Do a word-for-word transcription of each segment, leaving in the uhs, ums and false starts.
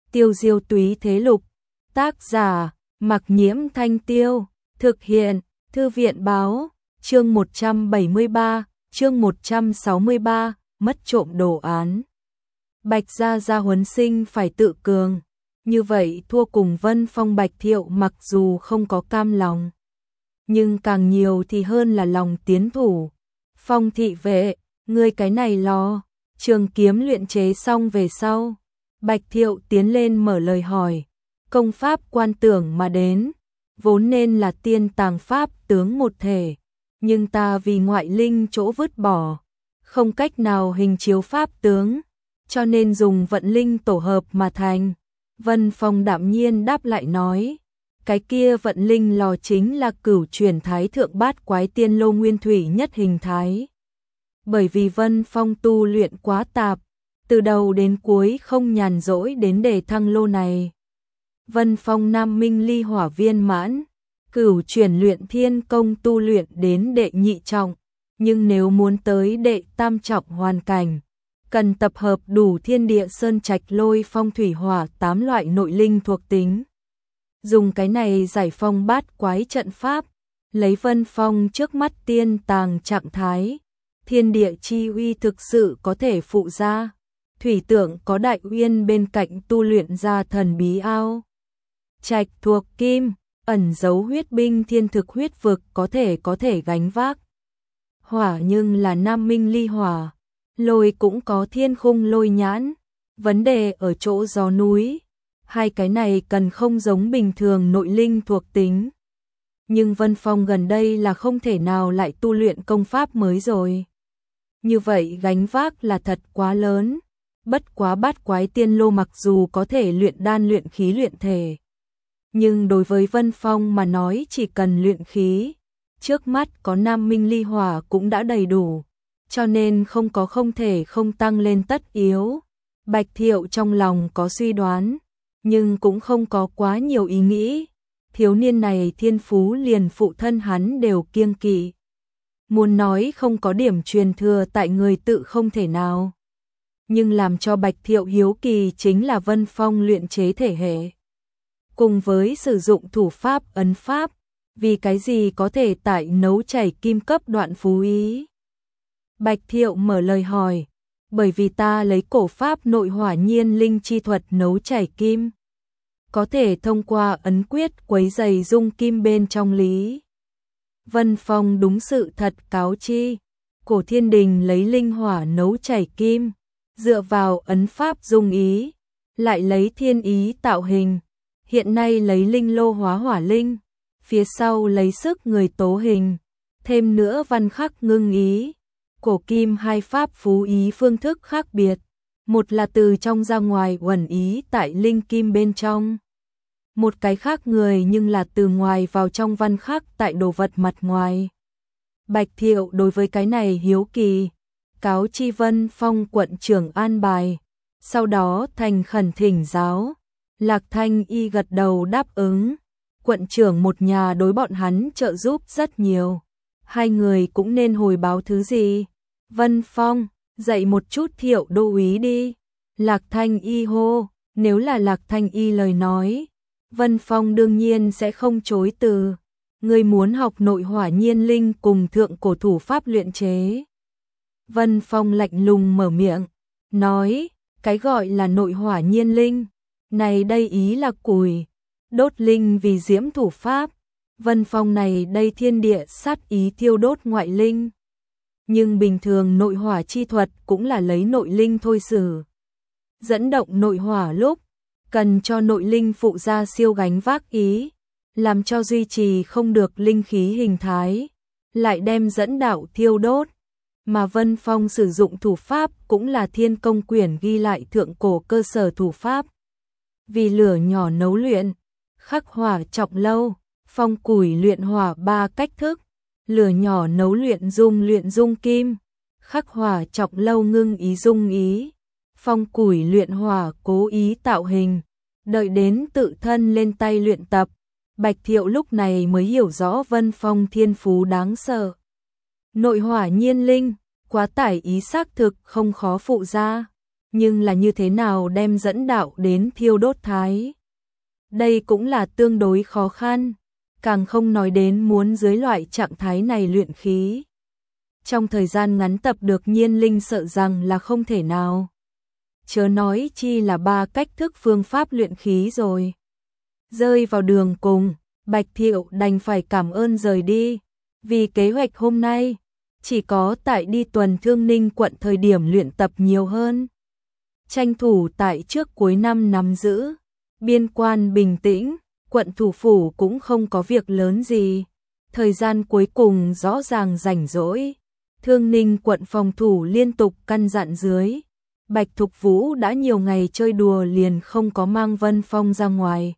Tiêu diêu túy thế lục, tác giả, Mặc Nhiễm Thanh Tiêu, thực hiện, Thư viện báo, chương một trăm bảy mươi ba, chương một trăm sáu mươi ba, mất trộm đồ án. Bạch Gia Gia huấn sinh phải tự cường, như vậy thua cùng Vân Phong Bạch Thiệu mặc dù không có cam lòng, nhưng càng nhiều thì hơn là lòng tiến thủ. Phong thị vệ, ngươi cái này lo, trường kiếm luyện chế xong về sau. Bạch Thiệu tiến lên mở lời hỏi, công pháp quan tưởng mà đến, vốn nên là tiên tàng pháp tướng một thể, nhưng ta vì ngoại linh chỗ vứt bỏ, không cách nào hình chiếu pháp tướng, cho nên dùng vận linh tổ hợp mà thành. Vân Phong đạm nhiên đáp lại nói, cái kia vận linh lò chính là cửu chuyển thái thượng bát quái tiên lô nguyên thủy nhất hình thái. Bởi vì Vân Phong tu luyện quá tạp, từ đầu đến cuối không nhàn rỗi đến để thăng lô này. Vân Phong Nam Minh Ly Hỏa viên mãn, cửu chuyển luyện thiên công tu luyện đến đệ nhị trọng, nhưng nếu muốn tới đệ tam trọng hoàn cảnh, cần tập hợp đủ thiên địa sơn trạch lôi phong thủy hỏa tám loại nội linh thuộc tính. Dùng cái này giải phong bát quái trận pháp, lấy Vân Phong trước mắt tiên tàng trạng thái, thiên địa chi uy thực sự có thể phụ ra. Thủy tượng có đại uyên bên cạnh tu luyện ra thần bí ao. Trạch thuộc kim, ẩn giấu huyết binh thiên thực huyết vực có thể có thể gánh vác. Hỏa nhưng là Nam Minh Ly Hỏa, lôi cũng có thiên khung lôi nhãn, vấn đề ở chỗ gió núi. Hai cái này cần không giống bình thường nội linh thuộc tính. Nhưng Vân Phong gần đây là không thể nào lại tu luyện công pháp mới rồi. Như vậy gánh vác là thật quá lớn. Bất quá bát quái tiên lô mặc dù có thể luyện đan luyện khí luyện thể, nhưng đối với Vân Phong mà nói chỉ cần luyện khí, trước mắt có Nam Minh Ly Hỏa cũng đã đầy đủ, cho nên không có không thể không tăng lên tất yếu. Bạch Thiệu trong lòng có suy đoán, nhưng cũng không có quá nhiều ý nghĩ. Thiếu niên này thiên phú liền phụ thân hắn đều kiêng kỵ. Muốn nói không có điểm truyền thừa tại người tự không thể nào. Nhưng làm cho Bạch Thiệu hiếu kỳ chính là Vân Phong luyện chế thể hệ. Cùng với sử dụng thủ pháp ấn pháp, vì cái gì có thể tại nấu chảy kim cấp đoạn phú ý. Bạch Thiệu mở lời hỏi, bởi vì ta lấy cổ pháp nội hỏa nhiên linh chi thuật nấu chảy kim. Có thể thông qua ấn quyết quấy dày dung kim bên trong lý. Vân Phong đúng sự thật cáo chi, cổ thiên đình lấy linh hỏa nấu chảy kim. Dựa vào ấn pháp dung ý, lại lấy thiên ý tạo hình, hiện nay lấy linh lô hóa hỏa linh, phía sau lấy sức người tố hình, thêm nữa văn khắc ngưng ý. Cổ kim hai pháp phú ý phương thức khác biệt, một là từ trong ra ngoài uẩn ý tại linh kim bên trong, một cái khác người nhưng là từ ngoài vào trong văn khắc tại đồ vật mặt ngoài. Bạch Thiệu đối với cái này hiếu kỳ, cáo chi Vân Phong quận trưởng an bài, sau đó thành khẩn thỉnh giáo. Lạc Thanh Y gật đầu đáp ứng, quận trưởng một nhà đối bọn hắn trợ giúp rất nhiều, hai người cũng nên hồi báo thứ gì. Vân Phong, dạy một chút Thiệu đô úy đi. Lạc Thanh Y hô, nếu là Lạc Thanh Y lời nói, Vân Phong đương nhiên sẽ không chối từ. Người muốn học nội hỏa nhiên linh cùng thượng cổ thủ pháp luyện chế. Vân Phong lạnh lùng mở miệng, nói, cái gọi là nội hỏa nhiên linh, này đây ý là củi, đốt linh vì diễm thủ pháp. Vân Phong này đây thiên địa sát ý thiêu đốt ngoại linh. Nhưng bình thường nội hỏa chi thuật cũng là lấy nội linh thôi xử. Dẫn động nội hỏa lúc, cần cho nội linh phụ ra siêu gánh vác ý, làm cho duy trì không được linh khí hình thái, lại đem dẫn đạo thiêu đốt. Mà Vân Phong sử dụng thủ pháp cũng là thiên công quyển ghi lại thượng cổ cơ sở thủ pháp. Vì lửa nhỏ nấu luyện, khắc hỏa trọng lâu, phong củi luyện hỏa ba cách thức, lửa nhỏ nấu luyện dung luyện dung kim, khắc hỏa trọng lâu ngưng ý dung ý, phong củi luyện hỏa cố ý tạo hình, đợi đến tự thân lên tay luyện tập. Bạch Thiệu lúc này mới hiểu rõ Vân Phong thiên phú đáng sợ. Nội hỏa nhiên linh, quá tải ý xác thực không khó phụ ra. Nhưng là như thế nào đem dẫn đạo đến thiêu đốt thái? Đây cũng là tương đối khó khăn, càng không nói đến muốn dưới loại trạng thái này luyện khí. Trong thời gian ngắn tập được nhiên linh sợ rằng là không thể nào. Chớ nói chi là ba cách thức phương pháp luyện khí rồi. Rơi vào đường cùng, Bạch Thiệu đành phải cảm ơn rời đi. Vì kế hoạch hôm nay, chỉ có tại đi tuần Thương Ninh quận thời điểm luyện tập nhiều hơn. Tranh thủ tại trước cuối năm nắm giữ. Biên quan bình tĩnh, quận thủ phủ cũng không có việc lớn gì. Thời gian cuối cùng rõ ràng rảnh rỗi. Thương Ninh quận phòng thủ liên tục căn dặn dưới. Bạch Thục Vũ đã nhiều ngày chơi đùa liền không có mang Vân Phong ra ngoài.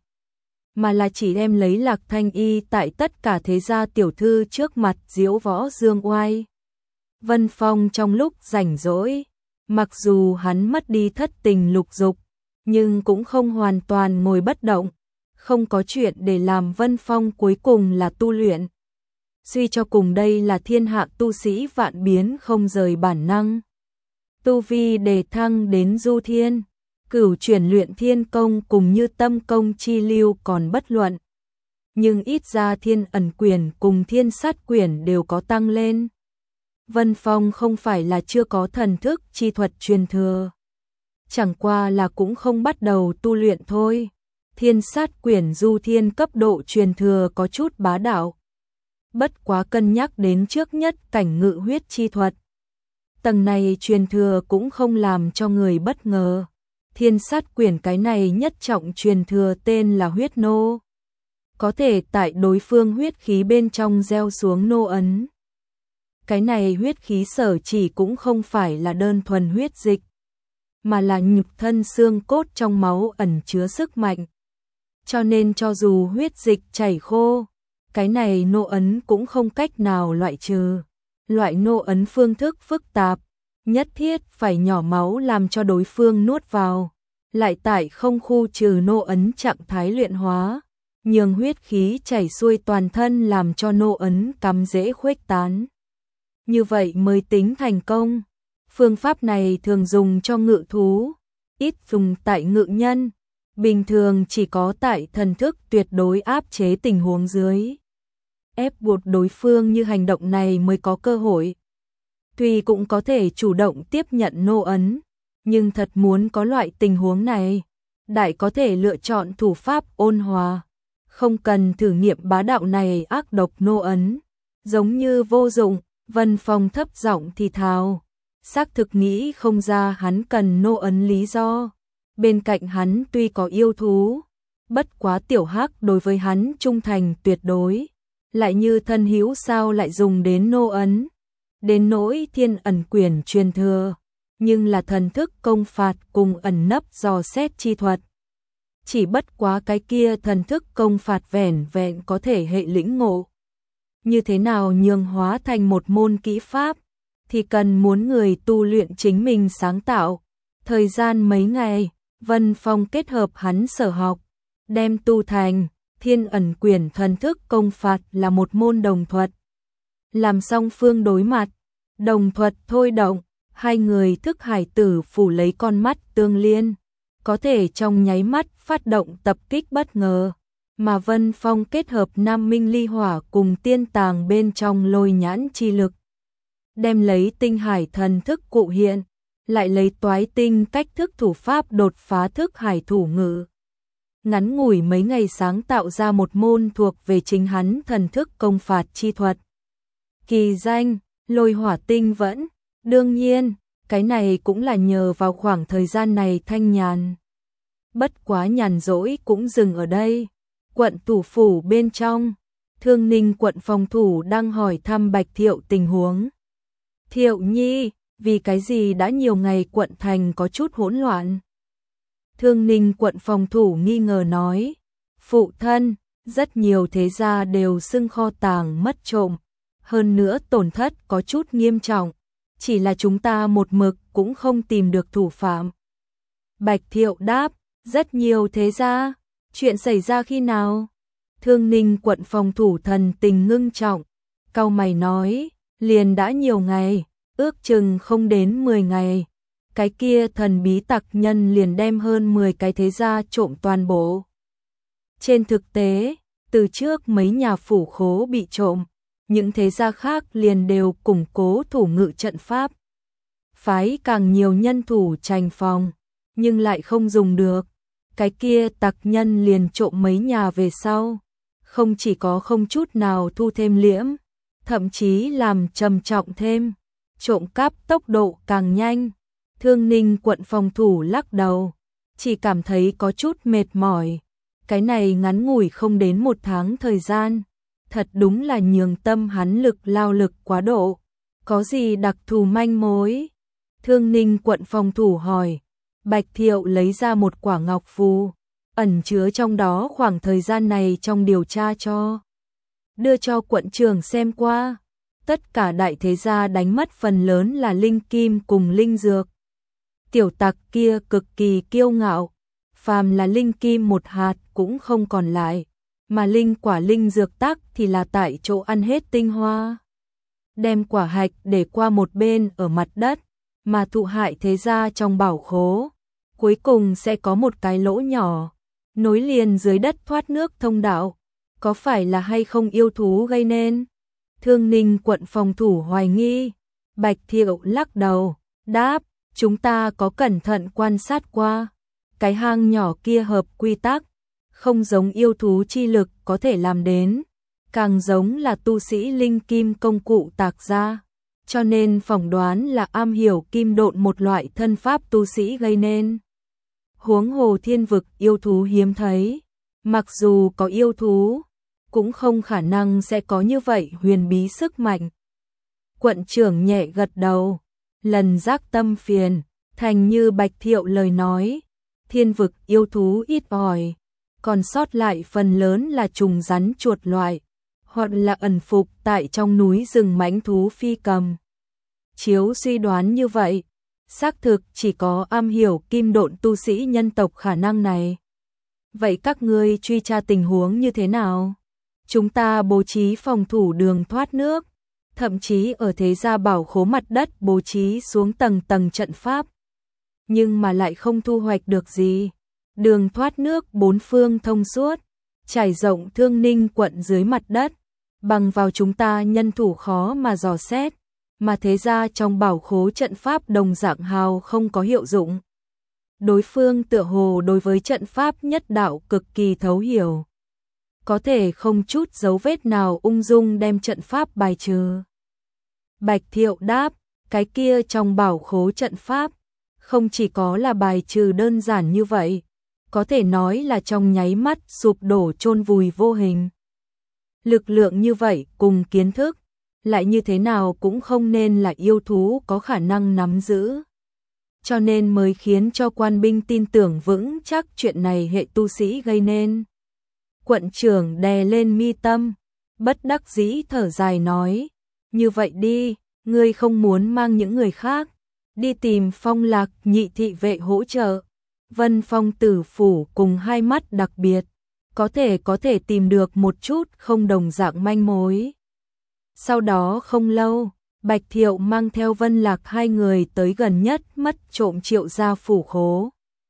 Mà là chỉ đem lấy Lạc Thanh Y tại tất cả thế gia tiểu thư trước mặt diễu võ dương oai. Vân Phong trong lúc rảnh rỗi, mặc dù hắn mất đi thất tình lục dục, nhưng cũng không hoàn toàn ngồi bất động, không có chuyện để làm. Vân Phong cuối cùng là tu luyện. Suy cho cùng đây là thiên hạ tu sĩ vạn biến không rời bản năng. Tu vi đề thăng đến du thiên, cửu chuyển luyện thiên công cùng như tâm công chi lưu còn bất luận. Nhưng ít ra thiên ẩn quyền cùng thiên sát quyền đều có tăng lên. Vân Phong không phải là chưa có thần thức chi thuật truyền thừa. Chẳng qua là cũng không bắt đầu tu luyện thôi. Thiên sát quyển du thiên cấp độ truyền thừa có chút bá đạo. Bất quá cân nhắc đến trước nhất cảnh ngự huyết chi thuật. Tầng này truyền thừa cũng không làm cho người bất ngờ. Thiên sát quyển cái này nhất trọng truyền thừa tên là huyết nô. Có thể tại đối phương huyết khí bên trong gieo xuống nô ấn. Cái này huyết khí sở chỉ cũng không phải là đơn thuần huyết dịch, mà là nhục thân xương cốt trong máu ẩn chứa sức mạnh. Cho nên cho dù huyết dịch chảy khô, cái này nô ấn cũng không cách nào loại trừ. Loại nô ấn phương thức phức tạp, nhất thiết phải nhỏ máu làm cho đối phương nuốt vào, lại tại không khu trừ nô ấn trạng thái luyện hóa, nhường huyết khí chảy xuôi toàn thân làm cho nô ấn cắm dễ khuếch tán. Như vậy mới tính thành công. Phương pháp này thường dùng cho ngự thú, ít dùng tại ngự nhân, bình thường chỉ có tại thần thức tuyệt đối áp chế tình huống dưới. Ép buộc đối phương như hành động này mới có cơ hội. Tuy cũng có thể chủ động tiếp nhận nô ấn, nhưng thật muốn có loại tình huống này, đại có thể lựa chọn thủ pháp ôn hòa, không cần thử nghiệm bá đạo này ác độc nô ấn, giống như vô dụng. Vân Phong thấp giọng thì thào, xác thực nghĩ không ra hắn cần nô ấn lý do. Bên cạnh hắn tuy có yêu thú, bất quá tiểu hắc đối với hắn trung thành tuyệt đối, lại như thân hữu sao lại dùng đến nô ấn. Đến nỗi thiên ẩn quyền truyền thừa, nhưng là thần thức công phạt cùng ẩn nấp dò xét chi thuật. Chỉ bất quá cái kia thần thức công phạt vẻn vẹn có thể hệ lĩnh ngộ. Như thế nào nhường hóa thành một môn kỹ pháp, thì cần muốn người tu luyện chính mình sáng tạo. Thời gian mấy ngày, Vân Phong kết hợp hắn sở học, đem tu thành. Thiên ẩn quyền thần thức công phạt là một môn đồng thuật. Làm song phương đối mặt, đồng thuật thôi động, hai người thức hải tử phủ lấy con mắt tương liên, có thể trong nháy mắt phát động tập kích bất ngờ. Mà Vân Phong kết hợp Nam Minh Ly Hỏa cùng tiên tàng bên trong lôi nhãn chi lực, đem lấy tinh hải thần thức cụ hiện, lại lấy toái tinh cách thức thủ pháp đột phá thức hải thủ ngự. Ngắn ngủi mấy ngày sáng tạo ra một môn thuộc về chính hắn thần thức công phạt chi thuật. Kỳ danh, lôi hỏa tinh vẫn, đương nhiên, cái này cũng là nhờ vào khoảng thời gian này thanh nhàn. Bất quá nhàn rỗi cũng dừng ở đây. Quận thủ phủ bên trong, Thương Ninh quận phòng thủ đang hỏi thăm Bạch Thiệu tình huống. Thiệu nhi, vì cái gì đã nhiều ngày quận thành có chút hỗn loạn? Thương Ninh quận phòng thủ nghi ngờ nói, phụ thân, rất nhiều thế gia đều xưng kho tàng mất trộm, hơn nữa tổn thất có chút nghiêm trọng, chỉ là chúng ta một mực cũng không tìm được thủ phạm. Bạch Thiệu đáp, rất nhiều thế gia. Chuyện xảy ra khi nào? Thương Ninh quận phòng thủ thần tình ngưng trọng, cau mày nói, liền đã nhiều ngày, ước chừng không đến mười ngày. cái kia thần bí tặc nhân liền đem hơn mười cái thế gia trộm toàn bộ. Trên thực tế, từ trước mấy nhà phủ khố bị trộm, những thế gia khác liền đều củng cố thủ ngự trận pháp. Phái càng nhiều nhân thủ trành phòng, nhưng lại không dùng được. Cái kia tặc nhân liền trộm mấy nhà về sau, không chỉ có không chút nào thu thêm liễm, thậm chí làm trầm trọng thêm, trộm cắp tốc độ càng nhanh. Thương Ninh quận phòng thủ lắc đầu, chỉ cảm thấy có chút mệt mỏi. Cái này ngắn ngủi không đến một tháng thời gian, thật đúng là nhường tâm hắn lực lao lực quá độ. Có gì đặc thù manh mối? Thương Ninh quận phòng thủ hỏi. Bạch Thiệu lấy ra một quả ngọc phù, ẩn chứa trong đó khoảng thời gian này trong điều tra cho. Đưa cho quận trưởng xem qua. Tất cả đại thế gia đánh mất phần lớn là linh kim cùng linh dược. Tiểu tặc kia cực kỳ kiêu ngạo, phàm là linh kim một hạt cũng không còn lại, mà linh quả linh dược tắc thì là tại chỗ ăn hết tinh hoa. Đem quả hạch để qua một bên ở mặt đất, mà thụ hại thế gia trong bảo khố. Cuối cùng sẽ có một cái lỗ nhỏ, nối liền dưới đất thoát nước thông đạo. Có phải là hay không yêu thú gây nên? Thương Ninh quận phòng thủ hoài nghi. Bạch Thiệu lắc đầu, đáp, chúng ta có cẩn thận quan sát qua. Cái hang nhỏ kia hợp quy tắc, không giống yêu thú chi lực có thể làm đến, càng giống là tu sĩ linh kim công cụ tạc ra. Cho nên phỏng đoán là am hiểu kim độn một loại thân pháp tu sĩ gây nên. Huống hồ thiên vực yêu thú hiếm thấy, mặc dù có yêu thú, cũng không khả năng sẽ có như vậy huyền bí sức mạnh. Quận trưởng nhẹ gật đầu, lần giác tâm phiền, thành như Bạch Thiệu lời nói, thiên vực yêu thú ít ỏi, còn sót lại phần lớn là trùng rắn chuột loại, hoặc là ẩn phục tại trong núi rừng mãnh thú phi cầm. Chiếu suy đoán như vậy, xác thực chỉ có am hiểu kim độn tu sĩ nhân tộc khả năng này. Vậy các ngươi truy tra tình huống như thế nào? Chúng ta bố trí phòng thủ đường thoát nước, thậm chí ở thế gia bảo khố mặt đất bố trí xuống tầng tầng trận pháp. Nhưng mà lại không thu hoạch được gì. Đường thoát nước bốn phương thông suốt, trải rộng Thương Ninh quận dưới mặt đất, bằng vào chúng ta nhân thủ khó mà dò xét, mà thế ra trong bảo khố trận pháp đồng dạng hào không có hiệu dụng. Đối phương tựa hồ đối với trận pháp nhất đạo cực kỳ thấu hiểu, có thể không chút dấu vết nào ung dung đem trận pháp bài trừ. Bạch Thiệu đáp, cái kia trong bảo khố trận pháp, không chỉ có là bài trừ đơn giản như vậy, có thể nói là trong nháy mắt sụp đổ chôn vùi vô hình. Lực lượng như vậy cùng kiến thức, lại như thế nào cũng không nên là yêu thú có khả năng nắm giữ. Cho nên mới khiến cho quan binh tin tưởng vững chắc chuyện này hệ tu sĩ gây nên. Quận trưởng đè lên mi tâm, bất đắc dĩ thở dài nói, như vậy đi, ngươi không muốn mang những người khác, đi tìm Phong Lạc nhị thị vệ hỗ trợ. Vân Phong tử phủ cùng hai mắt đặc biệt, có thể có thể tìm được một chút không đồng dạng manh mối. Sau đó không lâu, Bạch Thiệu mang theo Vân Lạc hai người tới gần nhất mất trộm Triệu gia phủ khố.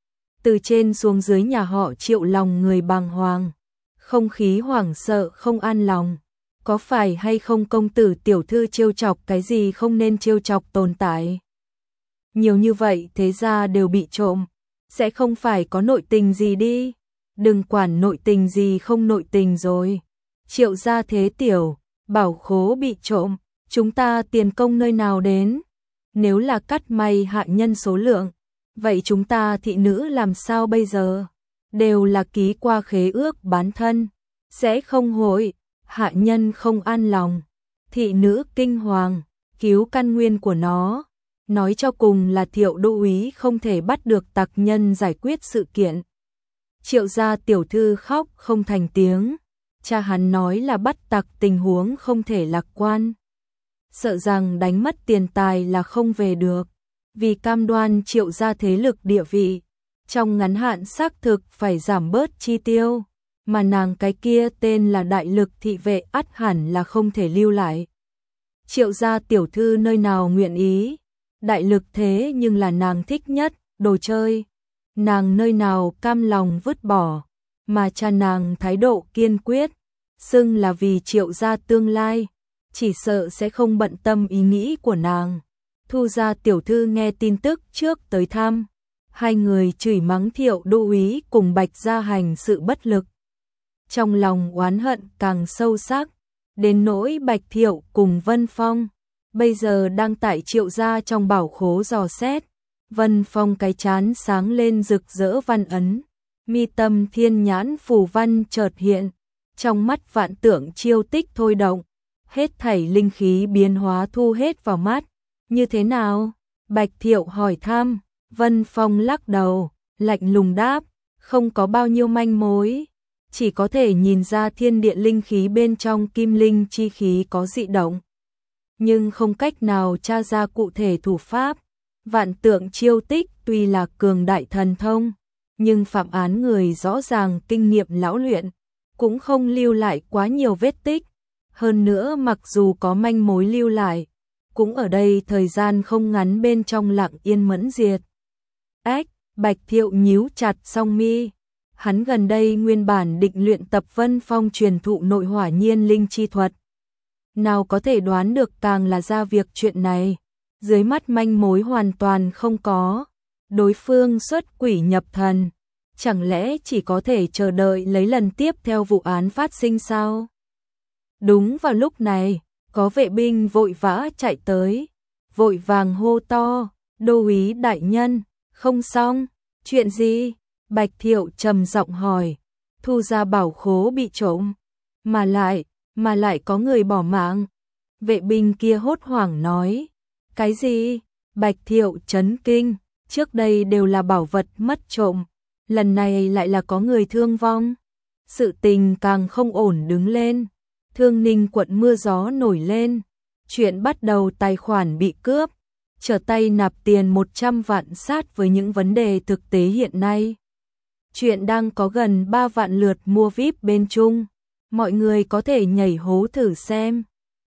Từ trên xuống dưới nhà họ Triệu lòng người bàng hoàng, không khí hoảng sợ không an lòng. Có phải hay không công tử tiểu thư trêu chọc cái gì không nên trêu chọc tồn tại? Nhiều như vậy thế ra đều bị trộm, sẽ không phải có nội tình gì đi. Đừng quản nội tình gì không nội tình rồi. Triệu gia thế tiểu, bảo khố bị trộm, chúng ta tiền công nơi nào đến? Nếu là cắt may hạ nhân số lượng, vậy chúng ta thị nữ làm sao bây giờ? Đều là ký qua khế ước bán thân, sẽ không hội, hạ nhân không an lòng, thị nữ kinh hoàng, cứu căn nguyên của nó. Nói cho cùng là Thiệu đô úy không thể bắt được tặc nhân giải quyết sự kiện. Triệu gia tiểu thư khóc không thành tiếng, cha hắn nói là bắt tặc tình huống không thể lạc quan. Sợ rằng đánh mất tiền tài là không về được, vì cam đoan Triệu gia thế lực địa vị. Trong ngắn hạn xác thực phải giảm bớt chi tiêu, mà nàng cái kia tên là đại lực thị vệ ắt hẳn là không thể lưu lại. Triệu gia tiểu thư nơi nào nguyện ý, đại lực thế nhưng là nàng thích nhất, đồ chơi. Nàng nơi nào cam lòng vứt bỏ, mà cha nàng thái độ kiên quyết, xưng là vì Triệu gia tương lai, chỉ sợ sẽ không bận tâm ý nghĩ của nàng. Thu gia tiểu thư nghe tin tức trước tới thăm, hai người chửi mắng Thiệu đô úy cùng Bạch gia hành sự bất lực. Trong lòng oán hận càng sâu sắc, đến nỗi Bạch Thiệu cùng Vân Phong, bây giờ đang tại Triệu gia trong bảo khố dò xét. Vân Phong cái chán sáng lên rực rỡ văn ấn, mi tâm thiên nhãn phù văn chợt hiện, trong mắt vạn tượng chiêu tích thôi động, hết thảy linh khí biến hóa thu hết vào mắt. Như thế nào? Bạch Thiệu hỏi thăm. Vân Phong lắc đầu, lạnh lùng đáp, không có bao nhiêu manh mối, chỉ có thể nhìn ra thiên địa linh khí bên trong kim linh chi khí có dị động, nhưng không cách nào tra ra cụ thể thủ pháp. Vạn tượng chiêu tích tuy là cường đại thần thông, nhưng phạm án người rõ ràng kinh nghiệm lão luyện, cũng không lưu lại quá nhiều vết tích. Hơn nữa mặc dù có manh mối lưu lại, cũng ở đây thời gian không ngắn bên trong lặng yên mẫn diệt. Ách, Bạch Thiệu nhíu chặt song mi. Hắn gần đây nguyên bản định luyện tập Vân Phong truyền thụ nội hỏa nhiên linh chi thuật. Nào có thể đoán được càng là ra việc chuyện này. Dưới mắt manh mối hoàn toàn không có. Đối phương xuất quỷ nhập thần. Chẳng lẽ chỉ có thể chờ đợi lấy lần tiếp theo vụ án phát sinh sao? Đúng vào lúc này, có vệ binh vội vã chạy tới. Vội vàng hô to, đô úy đại nhân, không xong, chuyện gì? Bạch Thiệu trầm giọng hỏi. Thu gia bảo khố bị trộm, mà lại, mà lại có người bỏ mạng. Vệ binh kia hốt hoảng nói. Cái gì? Bạch Thiệu chấn kinh, trước đây đều là bảo vật mất trộm, lần này lại là có người thương vong. Sự tình càng không ổn đứng lên. Thương Ninh quận mưa gió nổi lên. Chuyện bắt đầu tài khoản bị cướp, trở tay nạp tiền một trăm vạn sát với những vấn đề thực tế hiện nay. Chuyện đang có gần ba vạn lượt mua vi ai pi bên Trung. Mọi người có thể nhảy hố thử xem.